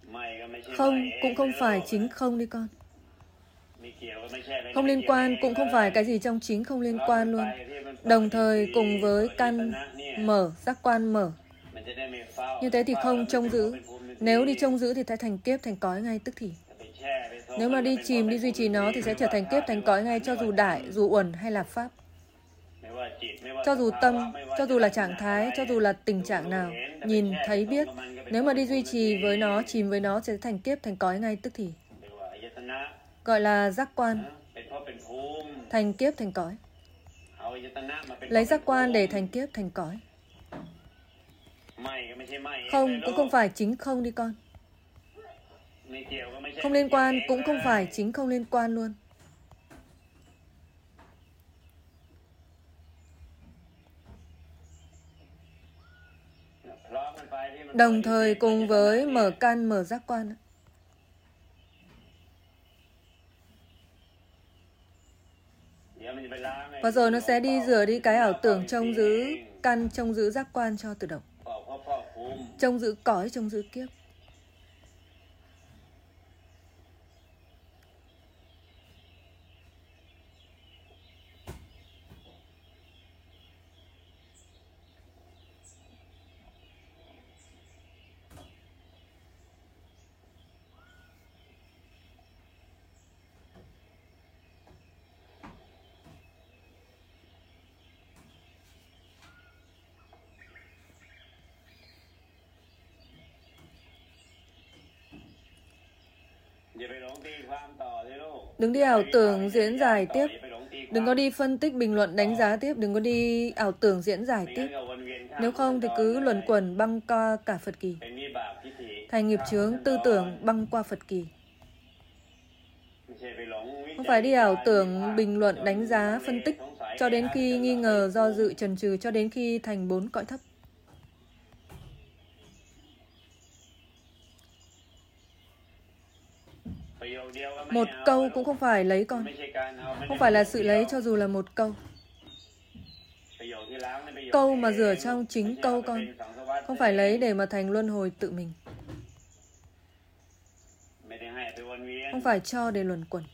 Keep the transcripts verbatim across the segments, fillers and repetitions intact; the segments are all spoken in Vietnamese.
Không cũng không phải chính không đi con. Không liên quan cũng không phải cái gì trong chính không liên quan luôn. Đồng thời cùng với căn mở, giác quan mở. Như thế thì không trông giữ. Nếu đi trông giữ thì sẽ thành kiếp, thành cõi ngay tức thì. Nếu mà đi chìm, đi duy trì nó thì sẽ trở thành kiếp, thành cõi ngay, cho dù đại, dù uẩn hay là pháp. Cho dù tâm, cho dù là trạng thái, cho dù là tình trạng nào, nhìn, thấy, biết. Nếu mà đi duy trì với nó, chìm với nó sẽ thành kiếp, thành cõi ngay tức thì. Gọi là giác quan. Thành kiếp, thành cõi. Lấy giác quan để thành kiếp, thành cõi. Không cũng không phải chính không đi con. Không liên quan cũng không phải chính không liên quan luôn. Đồng thời cùng với mở căn, mở giác quan. Và rồi nó sẽ đi rửa đi cái ảo tưởng trông giữ căn, trông giữ giác quan cho tự động. Trông giữ cõi, trông giữ kiếp. Đừng đi ảo tưởng diễn giải tiếp. Đừng có đi phân tích, bình luận, đánh giá tiếp. Đừng có đi ảo tưởng diễn giải tiếp. Nếu không thì cứ luẩn quẩn băng qua cả Phật kỳ. Thành nghiệp chướng tư tưởng băng qua Phật kỳ. Không phải đi ảo tưởng, bình luận, đánh giá, phân tích cho đến khi nghi ngờ, do dự, chần chừ, cho đến khi thành bốn cõi thấp. Một câu cũng không phải lấy con. Không phải là sự lấy cho dù là một câu. Câu mà rửa trong chính câu con. Không phải lấy để mà thành luân hồi tự mình. Không phải cho để luẩn quẩn.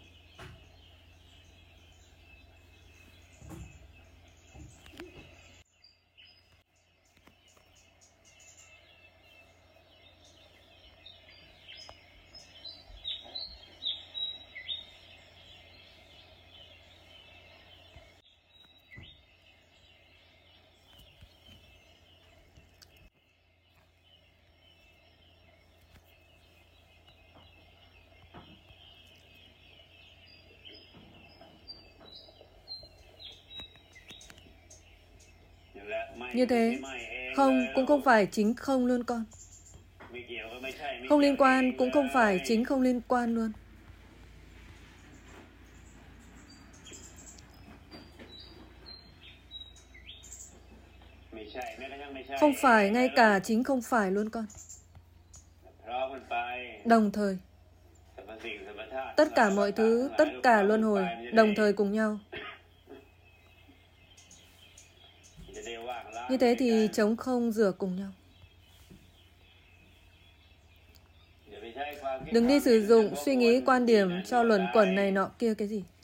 Như thế, không cũng không phải chính không luôn con. Không liên quan cũng không phải chính không liên quan luôn. Không phải ngay cả chính không phải luôn con. Đồng thời, tất cả mọi thứ, tất cả luân hồi đồng thời cùng nhau. Như thế thì trống không rửa cùng nhau. Đừng đi sử dụng suy nghĩ quan điểm cho luẩn quẩn này nọ kia cái gì.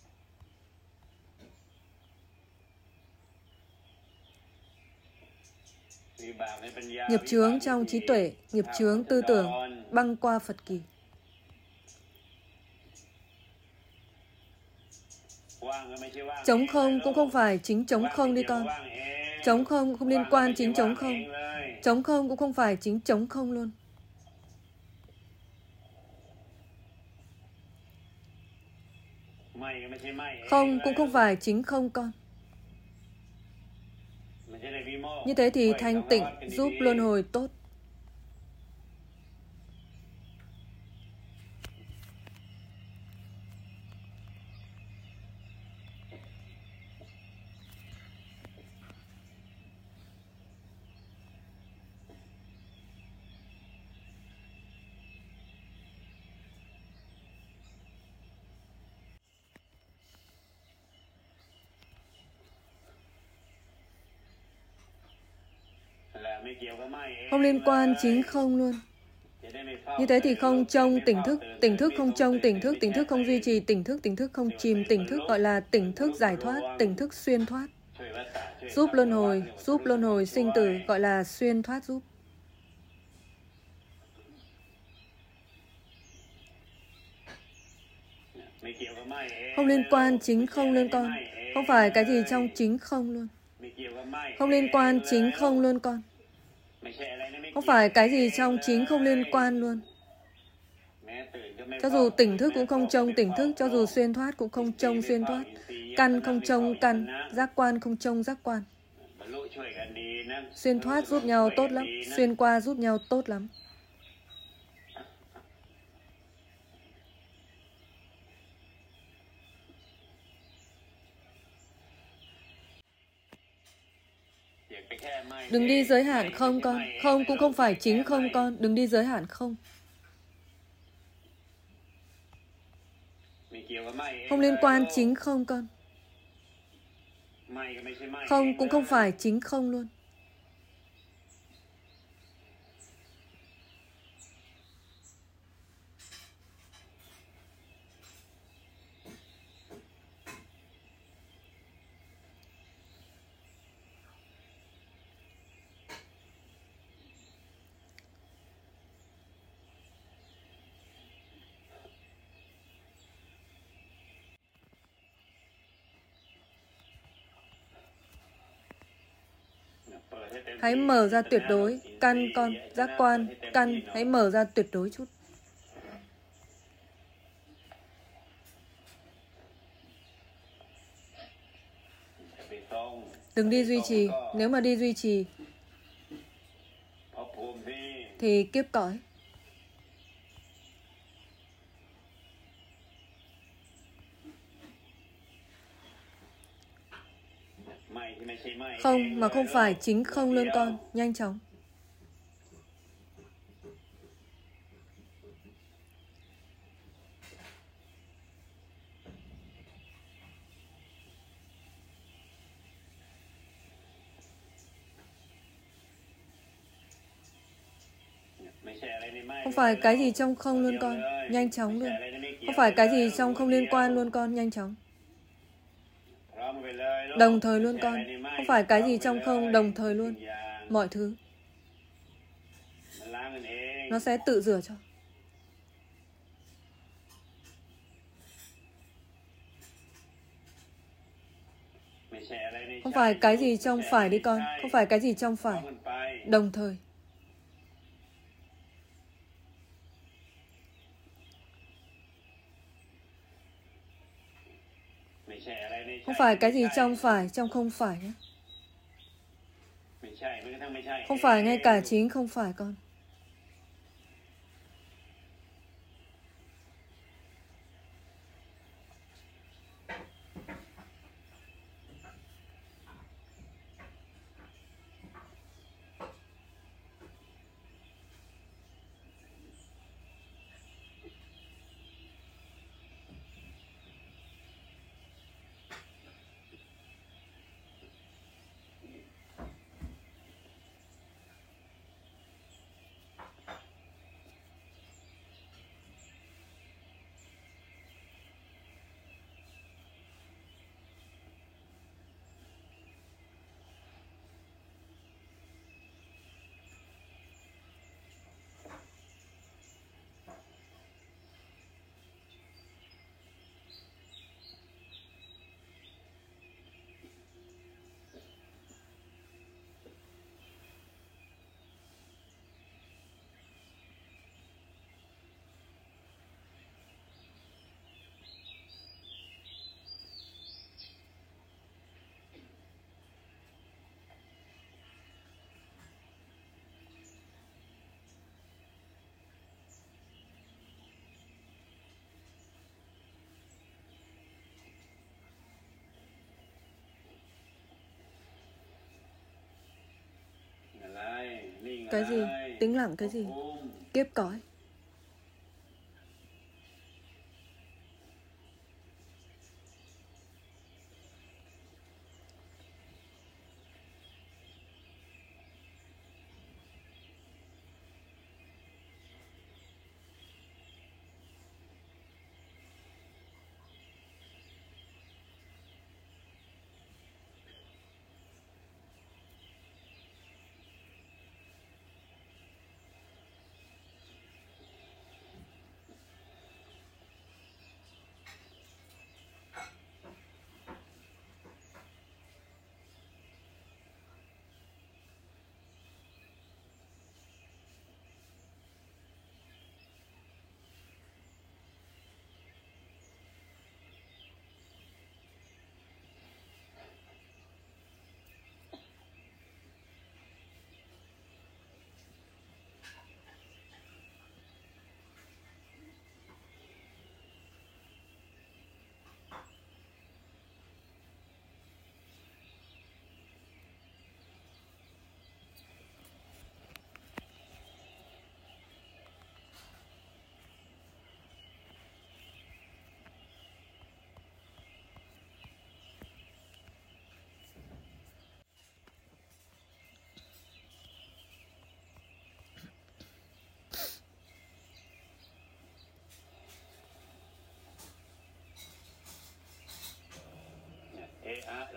Nghiệp chướng trong trí tuệ, nghiệp chướng tư tưởng băng qua Phật kỳ. Trống không cũng không phải chính trống không đi con. Trống không không liên quan chính trống không. Trống không cũng không phải chính trống không luôn. Không cũng không phải chính không con. Như thế thì thanh tịnh giúp luân hồi tốt. Không liên quan chính không luôn. Như thế thì không trông tỉnh thức, tỉnh thức không trông tỉnh thức, tỉnh thức không duy trì tỉnh thức, tỉnh thức không chìm tỉnh thức, gọi là tỉnh thức giải thoát, tỉnh thức xuyên thoát. Giúp luân hồi, giúp luân hồi sinh tử, gọi là xuyên thoát giúp. Không liên quan chính không liên con. Không phải cái gì trong chính không luôn. Không liên quan chính không luôn con. Không phải cái gì trong chính không liên quan luôn. Cho dù tỉnh thức cũng không trông tỉnh thức, cho dù xuyên thoát cũng không trông xuyên thoát. Căn không trông căn, giác quan không trông giác quan. Xuyên thoát giúp nhau tốt lắm, xuyên qua giúp nhau tốt lắm. Đừng đi giới hạn không con. Không cũng không phải chính không con. Đừng đi giới hạn không. Không liên quan chính không con. Không cũng không phải chính không luôn. Hãy mở ra tuyệt đối. Căn con, giác quan, căn, hãy mở ra tuyệt đối chút. Đừng đi duy trì. Nếu mà đi duy trì thì kiếp cõi. Không mà không phải chính không luôn con. Nhanh chóng. Không phải cái gì trong không luôn con. Nhanh chóng luôn. Không phải cái gì trong không liên quan luôn con. Nhanh chóng. Đồng thời luôn con. Không phải cái gì trong không, đồng thời luôn. Mọi thứ nó sẽ tự rửa cho. Không phải cái gì trong phải đi con. Không phải cái gì trong phải. Đồng thời. Không phải cái gì trong phải, trong không phải nhé. Không phải ngay cả chính không phải con. Cái gì? Tĩnh lặng cái gì? Kiếp cõi.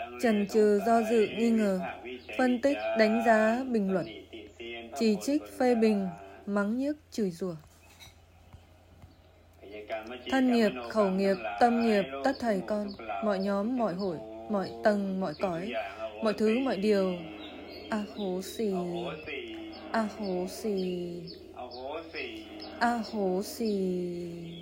chần chừ, do dự, nghi ngờ, phân tích, đánh giá, bình luận, chỉ trích, phê bình, mắng nhiếc, chửi rủa. Thân nghiệp, khẩu nghiệp, tâm nghiệp, tất thầy con, mọi nhóm, mọi hội, mọi tầng, mọi cõi, mọi thứ, mọi điều. A hố xì, a hố xì, a hố xì.